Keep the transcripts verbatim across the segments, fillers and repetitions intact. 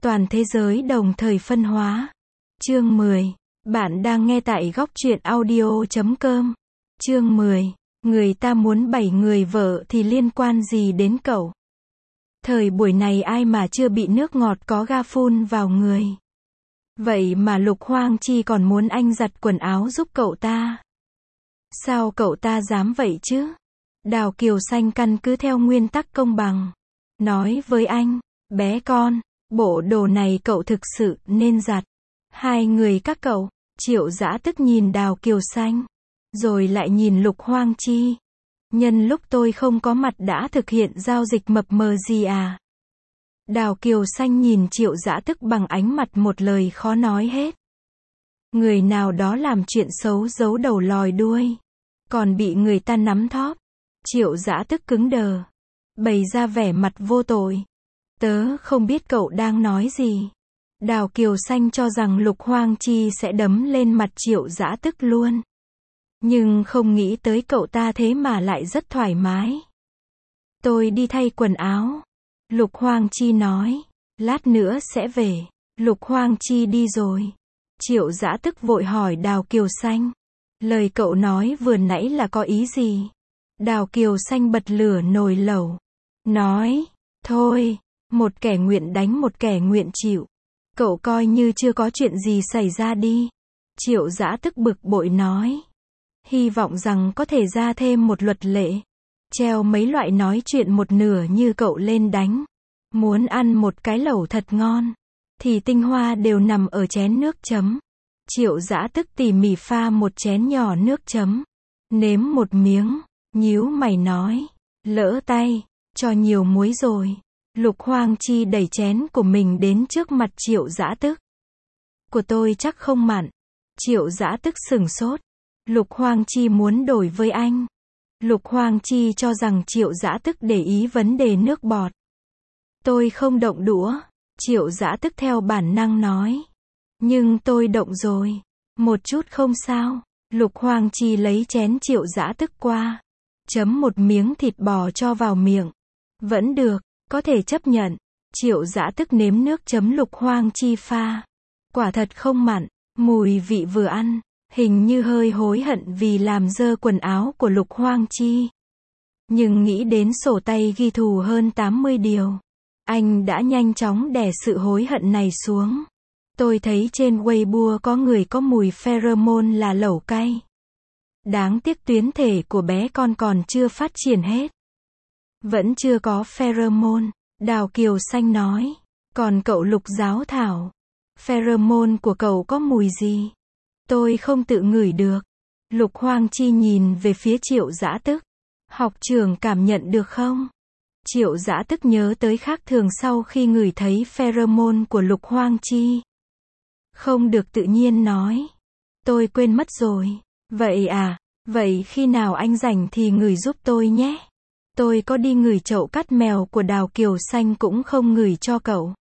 Toàn thế giới đồng thời phân hóa. Chương mười. Bạn đang nghe tại góc truyện audio chấm com. Chương mười. Người ta muốn bảy người vợ thì liên quan gì đến cậu? Thời buổi này ai mà chưa bị nước ngọt có ga phun vào người. Vậy mà Lục Hoang Chi còn muốn anh giặt quần áo giúp cậu ta. Sao cậu ta dám vậy chứ? Đào Kiều Xanh căn cứ theo nguyên tắc công bằng. Nói với anh, bé con, bộ đồ này cậu thực sự nên giặt. Hai người các cậu. Triệu Dã tức nhìn Đào Kiều Xanh. Rồi lại nhìn Lục Hoang Chi. Nhân lúc tôi không có mặt đã thực hiện giao dịch mập mờ gì à? Đào Kiều Xanh nhìn Triệu Dã tức bằng ánh mặt một lời khó nói hết. Người nào đó làm chuyện xấu giấu đầu lòi đuôi. Còn bị người ta nắm thóp. Triệu Dã tức cứng đờ. Bày ra vẻ mặt vô tội. Tớ không biết cậu đang nói gì. Đào Kiều Xanh cho rằng Lục Hoang Chi sẽ đấm lên mặt Triệu Dã tức luôn. Nhưng không nghĩ tới cậu ta thế mà lại rất thoải mái. Tôi đi thay quần áo. Lục Hoang Chi nói. Lát nữa sẽ về. Lục Hoang Chi đi rồi. Triệu Dã tức vội hỏi Đào Kiều Xanh. Lời cậu nói vừa nãy là có ý gì? Đào Kiều Xanh bật lửa nồi lẩu. Nói. Thôi. Một kẻ nguyện đánh một kẻ nguyện chịu. Cậu coi như chưa có chuyện gì xảy ra đi. Triệu Dã tức bực bội nói. Hy vọng rằng có thể ra thêm một luật lệ. Treo mấy loại nói chuyện một nửa như cậu lên đánh. Muốn ăn một cái lẩu thật ngon. Thì tinh hoa đều nằm ở chén nước chấm. Triệu Dã tức tỉ mỉ pha một chén nhỏ nước chấm. Nếm một miếng. Nhíu mày nói. Lỡ tay. Cho nhiều muối rồi. Lục Hoang Chi đẩy chén của mình đến trước mặt Triệu Dã tức. Của tôi chắc không mặn. Triệu Dã tức sửng sốt. Lục Hoang Chi muốn đổi với anh. Lục Hoang Chi cho rằng Triệu Dã tức để ý vấn đề nước bọt. Tôi không động đũa. Triệu Dã tức theo bản năng nói. Nhưng tôi động rồi. Một chút không sao. Lục Hoang Chi lấy chén Triệu Dã tức qua. Chấm một miếng thịt bò cho vào miệng. Vẫn được. Có thể chấp nhận. Triệu Dã tức nếm nước chấm Lục Hoang Chi pha. Quả thật không mặn. Mùi vị vừa ăn. Hình như hơi hối hận vì làm dơ quần áo của Lục Hoang Chi. Nhưng nghĩ đến sổ tay ghi thù hơn tám mươi điều. Anh đã nhanh chóng đè sự hối hận này xuống. Tôi thấy trên Weibo có người có mùi pheromone là lẩu cay. Đáng tiếc tuyến thể của bé con còn chưa phát triển hết. Vẫn chưa có pheromone. Đào Kiều Xanh nói. Còn cậu Lục Giáo Thảo. Pheromone của cậu có mùi gì? Tôi không tự ngửi được. Lục Hoang Chi nhìn về phía Triệu Dã tức. Học trưởng cảm nhận được không? Triệu Dã tức nhớ tới khác thường sau khi ngửi thấy pheromone của Lục Hoang Chi. Không được tự nhiên nói. Tôi quên mất rồi. Vậy à, vậy khi nào anh rảnh thì ngửi giúp tôi nhé. Tôi có đi ngửi chậu cắt mèo của Đào Kiều Xanh cũng không ngửi cho cậu.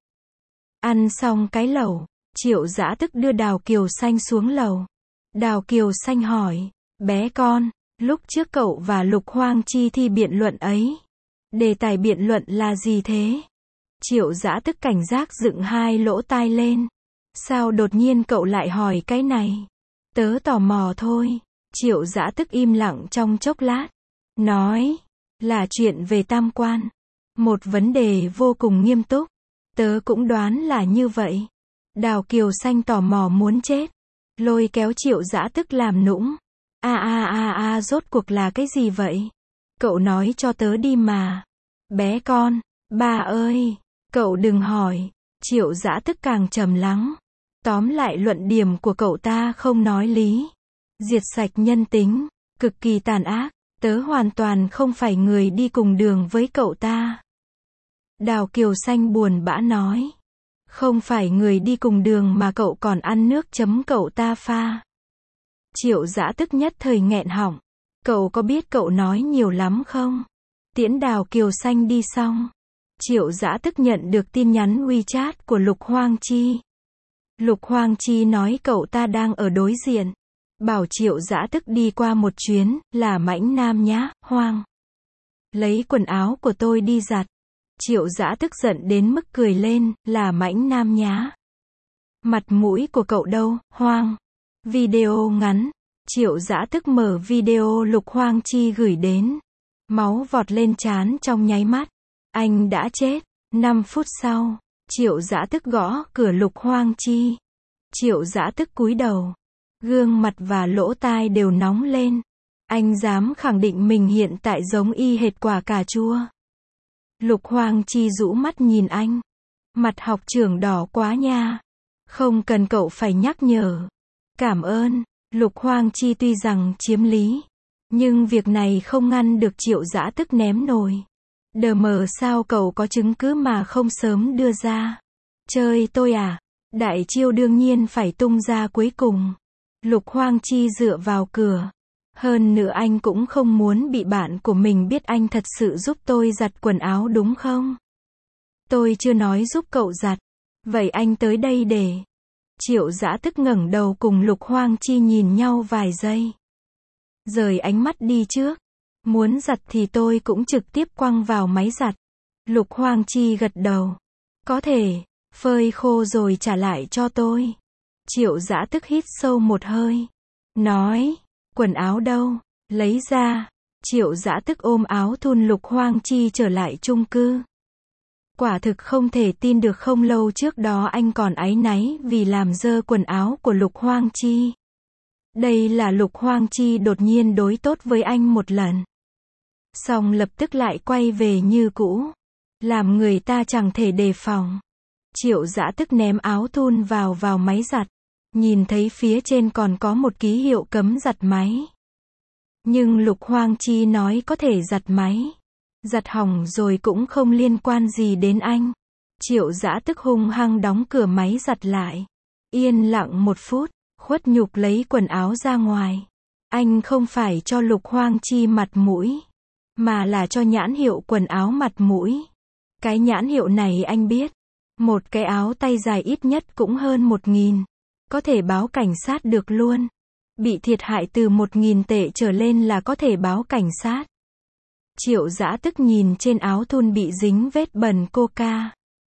Ăn xong cái lẩu, Triệu Dã tức đưa Đào Kiều Xanh xuống lầu. Đào Kiều Xanh hỏi, bé con, lúc trước cậu và Lục Hoang Chi thi biện luận ấy. Đề tài biện luận là gì thế? Triệu Dã tức cảnh giác dựng hai lỗ tai lên. Sao đột nhiên cậu lại hỏi cái này? Tớ tò mò thôi. Triệu Dã tức im lặng trong chốc lát. Nói. Là chuyện về tam quan. Một vấn đề vô cùng nghiêm túc. Tớ cũng đoán là như vậy. Đào Kiều Xanh tò mò muốn chết. Lôi kéo Triệu Dã tức làm nũng. A a a a rốt cuộc là cái gì vậy? Cậu nói cho tớ đi mà. Bé con, ba ơi, cậu đừng hỏi. Triệu Dã tức càng trầm lắng. Tóm lại luận điểm của cậu ta không nói lý. Diệt sạch nhân tính, cực kỳ tàn ác. Tớ hoàn toàn không phải người đi cùng đường với cậu ta. Đào Kiều Xanh buồn bã nói. Không phải người đi cùng đường mà cậu còn ăn nước chấm cậu ta pha. Triệu Dã tức nhất thời nghẹn họng. Cậu có biết cậu nói nhiều lắm không? Tiễn Đào Kiều Xanh đi xong. Triệu Dã tức nhận được tin nhắn WeChat của Lục Hoang Chi. Lục Hoang Chi nói cậu ta đang ở đối diện. Bảo Triệu Dã tức đi qua một chuyến, là Mãnh Nam nhá, Hoang. Lấy quần áo của tôi đi giặt. Triệu Dã tức giận đến mức cười lên, là mãnh nam nhá. Mặt mũi của cậu đâu, Hoang. Video ngắn. Triệu Dã tức mở video Lục Hoang Chi gửi đến. Máu vọt lên trán trong nháy mắt. Anh đã chết. năm phút sau, Triệu Dã tức gõ cửa Lục Hoang Chi. Triệu Dã tức cúi đầu. Gương mặt và lỗ tai đều nóng lên. Anh dám khẳng định mình hiện tại giống y hệt quả cà chua. Lục Hoang Chi rũ mắt nhìn anh. Mặt học trưởng đỏ quá nha. Không cần cậu phải nhắc nhở. Cảm ơn. Lục Hoang Chi tuy rằng chiếm lý, nhưng việc này không ngăn được Triệu Dã tức ném nồi. Đờ mờ sao cậu có chứng cứ mà không sớm đưa ra. Chơi tôi à? Đại chiêu đương nhiên phải tung ra cuối cùng. Lục Hoang Chi dựa vào cửa. Hơn nữa anh cũng không muốn bị bạn của mình biết anh thật sự giúp tôi giặt quần áo đúng không? Tôi chưa nói giúp cậu giặt. Vậy anh tới đây để... Triệu Dã tức ngẩng đầu cùng Lục Hoang Chi nhìn nhau vài giây. Rời ánh mắt đi trước. Muốn giặt thì tôi cũng trực tiếp quăng vào máy giặt. Lục Hoang Chi gật đầu. Có thể, phơi khô rồi trả lại cho tôi. Triệu Dã tức hít sâu một hơi. Nói, quần áo đâu? Lấy ra. Triệu Dã tức ôm áo thun Lục Hoang Chi trở lại chung cư. Quả thực không thể tin được không lâu trước đó anh còn áy náy vì làm dơ quần áo của Lục Hoang Chi. Đây là Lục Hoang Chi đột nhiên đối tốt với anh một lần. Xong lập tức lại quay về như cũ. Làm người ta chẳng thể đề phòng. Triệu Dã tức ném áo thun vào vào máy giặt. Nhìn thấy phía trên còn có một ký hiệu cấm giặt máy. Nhưng Lục Hoang Chi nói có thể giặt máy. Giặt hỏng rồi cũng không liên quan gì đến anh. Triệu Dã tức hung hăng đóng cửa máy giặt lại. Yên lặng một phút, khuất nhục lấy quần áo ra ngoài. Anh không phải cho Lục Hoang Chi mặt mũi, mà là cho nhãn hiệu quần áo mặt mũi. Cái nhãn hiệu này anh biết. Một cái áo tay dài ít nhất cũng hơn một nghìn. Có thể báo cảnh sát được luôn. Bị thiệt hại từ một nghìn tệ trở lên là có thể báo cảnh sát. Triệu Dã tức nhìn trên áo thun bị dính vết bẩn coca.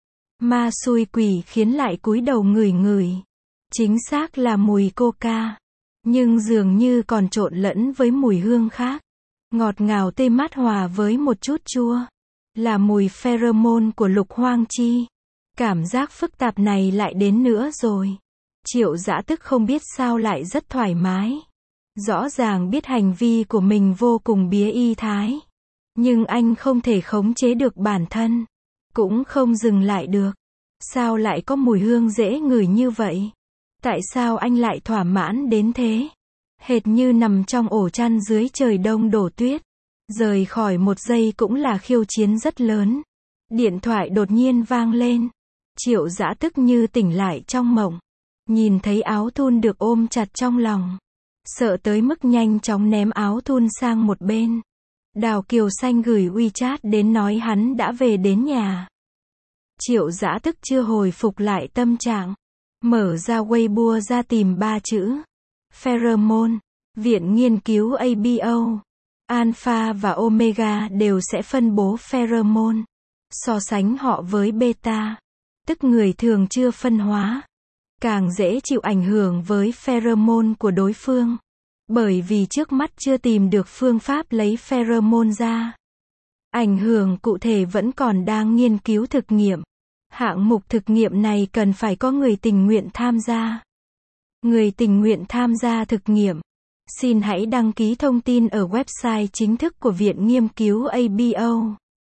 Ma xui quỷ khiến lại cúi đầu ngửi ngửi. Chính xác là mùi coca. Nhưng dường như còn trộn lẫn với mùi hương khác. Ngọt ngào tê mát hòa với một chút chua. Là mùi pheromone của Lục Hoang Chi. Cảm giác phức tạp này lại đến nữa rồi. Triệu Dã tức không biết sao lại rất thoải mái. Rõ ràng biết hành vi của mình vô cùng bía y thái. Nhưng anh không thể khống chế được bản thân. Cũng không dừng lại được. Sao lại có mùi hương dễ ngửi như vậy? Tại sao anh lại thỏa mãn đến thế? Hệt như nằm trong ổ chăn dưới trời đông đổ tuyết. Rời khỏi một giây cũng là khiêu chiến rất lớn. Điện thoại đột nhiên vang lên. Triệu Dã tức như tỉnh lại trong mộng. Nhìn thấy áo thun được ôm chặt trong lòng. Sợ tới mức nhanh chóng ném áo thun sang một bên. Đào Kiều Xanh gửi WeChat đến nói hắn đã về đến nhà. Triệu Dã tức chưa hồi phục lại tâm trạng. Mở ra Weibo ra tìm ba chữ. Pheromone. Viện nghiên cứu a bê o, Alpha và Omega đều sẽ phân bố pheromone. So sánh họ với beta. Tức người thường chưa phân hóa. Càng dễ chịu ảnh hưởng với pheromone của đối phương. Bởi vì trước mắt chưa tìm được phương pháp lấy pheromone ra. Ảnh hưởng cụ thể vẫn còn đang nghiên cứu thực nghiệm. Hạng mục thực nghiệm này cần phải có người tình nguyện tham gia. Người tình nguyện tham gia thực nghiệm. Xin hãy đăng ký thông tin ở website chính thức của Viện Nghiên cứu a bê o.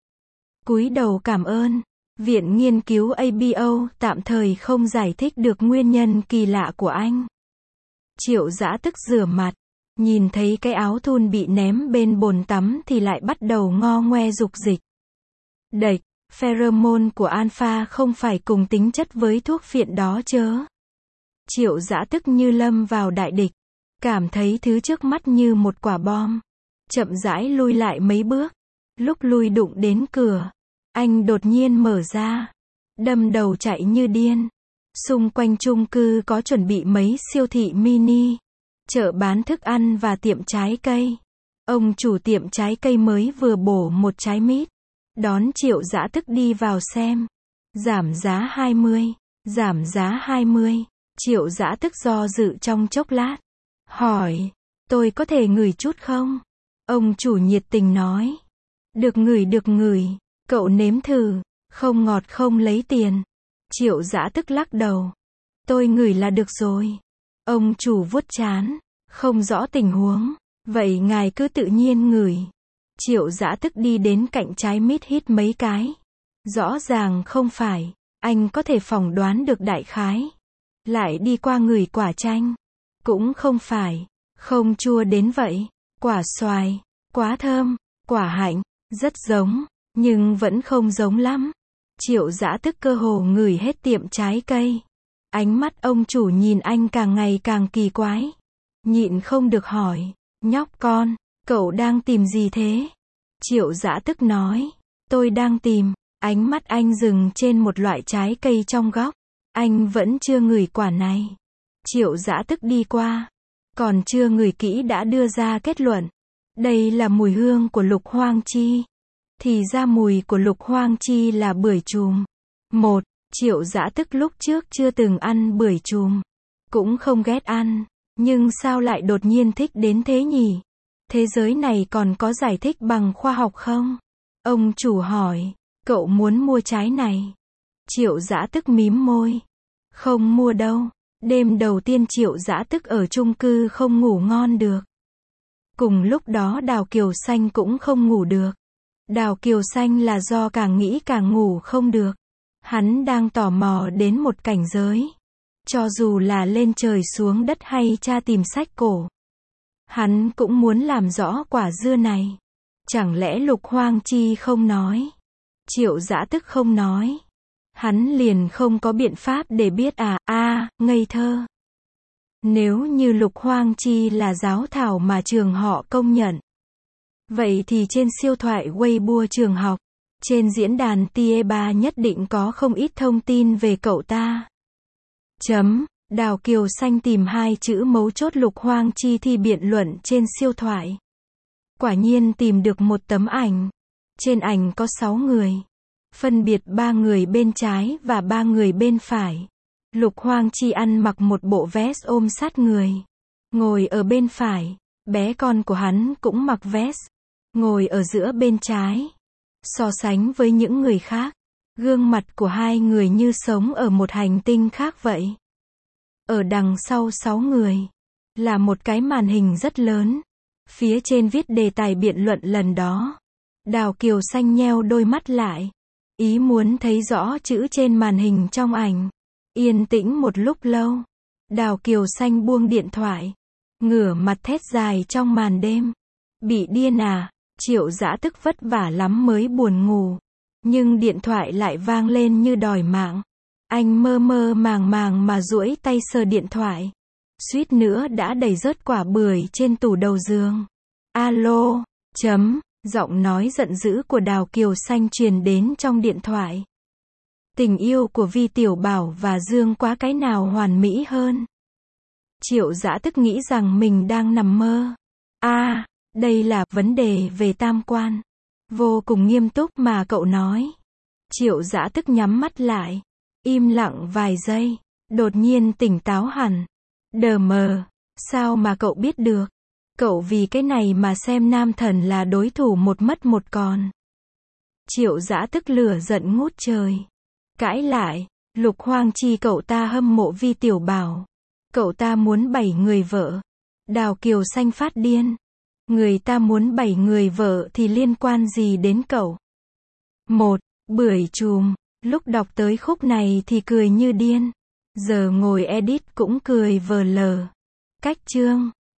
Cúi đầu cảm ơn. Viện Nghiên cứu a bê o tạm thời không giải thích được nguyên nhân kỳ lạ của anh. Triệu Dã tức rửa mặt. Nhìn thấy cái áo thun bị ném bên bồn tắm thì lại bắt đầu ngo ngoe dục dịch. Đệch, pheromone của alpha không phải cùng tính chất với thuốc phiện đó chớ. Triệu Dã tức như lâm vào đại địch. Cảm thấy thứ trước mắt như một quả bom. Chậm rãi lui lại mấy bước. Lúc lui đụng đến cửa. Anh đột nhiên mở ra. Đâm đầu chạy như điên. Xung quanh chung cư có chuẩn bị mấy siêu thị mini. Chợ bán thức ăn và tiệm trái cây. Ông chủ tiệm trái cây mới vừa bổ một trái mít. đón Triệu Dã Tức đi vào xem. Giảm giá hai mươi, giảm giá hai mươi. Triệu Dã Tức do dự trong chốc lát. Hỏi, tôi có thể ngửi chút không? Ông chủ nhiệt tình nói. Được ngửi được ngửi, cậu nếm thử, không ngọt không lấy tiền. Triệu Dã Tức lắc đầu. Tôi ngửi là được rồi. Ông chủ vuốt trán, không rõ tình huống. Vậy ngài cứ tự nhiên ngửi. Triệu Dã Tức đi đến cạnh trái mít hít mấy cái. Rõ ràng không phải, anh có thể phỏng đoán được đại khái. Lại đi qua ngửi quả chanh. Cũng không phải, không chua đến vậy. Quả xoài, quá thơm. Quả hạnh, rất giống, nhưng vẫn không giống lắm. Triệu Dã Tức cơ hồ ngửi hết tiệm trái cây. Ánh mắt ông chủ nhìn anh càng ngày càng kỳ quái. Nhịn không được hỏi, nhóc con, cậu đang tìm gì thế? Triệu Dã Tức nói, tôi đang tìm. Ánh mắt anh dừng trên một loại trái cây trong góc. Anh vẫn chưa ngửi quả này. Triệu Dã Tức đi qua, còn chưa ngửi kỹ đã đưa ra kết luận. Đây là mùi hương của lục hoang chi. Thì ra mùi của lục hoang chi là bưởi chùm. Một, Triệu Dã Tức lúc trước chưa từng ăn bưởi chùm. Cũng không ghét ăn. Nhưng sao lại đột nhiên thích đến thế nhỉ? Thế giới này còn có giải thích bằng khoa học không? Ông chủ hỏi, cậu muốn mua trái này? Triệu Dã Tức mím môi. Không mua đâu. Đêm đầu tiên Triệu Dã Tức ở chung cư không ngủ ngon được. Cùng lúc đó Đào Kiều Xanh cũng không ngủ được. Đào Kiều Xanh là do càng nghĩ càng ngủ không được. Hắn đang tò mò đến một cảnh giới. Cho dù là lên trời xuống đất hay tra tìm sách cổ. Hắn cũng muốn làm rõ quả dưa này. Chẳng lẽ lục hoang chi không nói? Triệu Dã Tức không nói. Hắn liền không có biện pháp để biết à, a, à, ngây thơ. Nếu như lục hoang chi là giáo thảo mà trường họ công nhận. Vậy thì trên siêu thoại Weibo trường học, trên diễn đàn Tie ba nhất định có không ít thông tin về cậu ta. Chấm, Đào Kiều Xanh tìm hai chữ mấu chốt lục hoang chi thi biện luận trên siêu thoại. Quả nhiên tìm được một tấm ảnh. Trên ảnh có sáu người. Phân biệt ba người bên trái và ba người bên phải. Lục hoang chi ăn mặc một bộ vest ôm sát người. Ngồi ở bên phải. Bé con của hắn cũng mặc vest. Ngồi ở giữa bên trái. So sánh với những người khác. Gương mặt của hai người như sống ở một hành tinh khác vậy. Ở đằng sau sáu người. Là một cái màn hình rất lớn. Phía trên viết đề tài biện luận lần đó. Đào Kiều Xanh nheo đôi mắt lại. Ý muốn thấy rõ chữ trên màn hình trong ảnh. Yên tĩnh một lúc lâu. Đào Kiều Xanh buông điện thoại. Ngửa mặt thét dài trong màn đêm. Bị điên à? Triệu Dã Tức vất vả lắm mới buồn ngủ. Nhưng điện thoại lại vang lên như đòi mạng. Anh mơ mơ màng màng mà duỗi tay sờ điện thoại. Suýt nữa đã đẩy rớt quả bưởi trên tủ đầu giường. Alo, chấm, giọng nói giận dữ của Đào Kiều Xanh truyền đến trong điện thoại. Tình yêu của Vi Tiểu Bảo và Dương Quá cái nào hoàn mỹ hơn? Triệu Dã Tức nghĩ rằng mình đang nằm mơ. A, à, đây là vấn đề về tam quan. Vô cùng nghiêm túc mà cậu nói. Triệu Dã Tức nhắm mắt lại. Im lặng vài giây. Đột nhiên tỉnh táo hẳn. Đờ mờ. Sao mà cậu biết được? Cậu vì cái này mà xem nam thần là đối thủ một mất một còn. Triệu Dã Tức lửa giận ngút trời. Cãi lại. Lục hoang chi cậu ta hâm mộ Vi Tiểu Bảo. Cậu ta muốn bảy người vợ. Đào Kiều Xanh phát điên. Người ta muốn bảy người vợ thì liên quan gì đến cậu? Một, bưởi chùm. Lúc đọc tới khúc này thì cười như điên. Giờ ngồi edit cũng cười vờ lờ. Cách chương.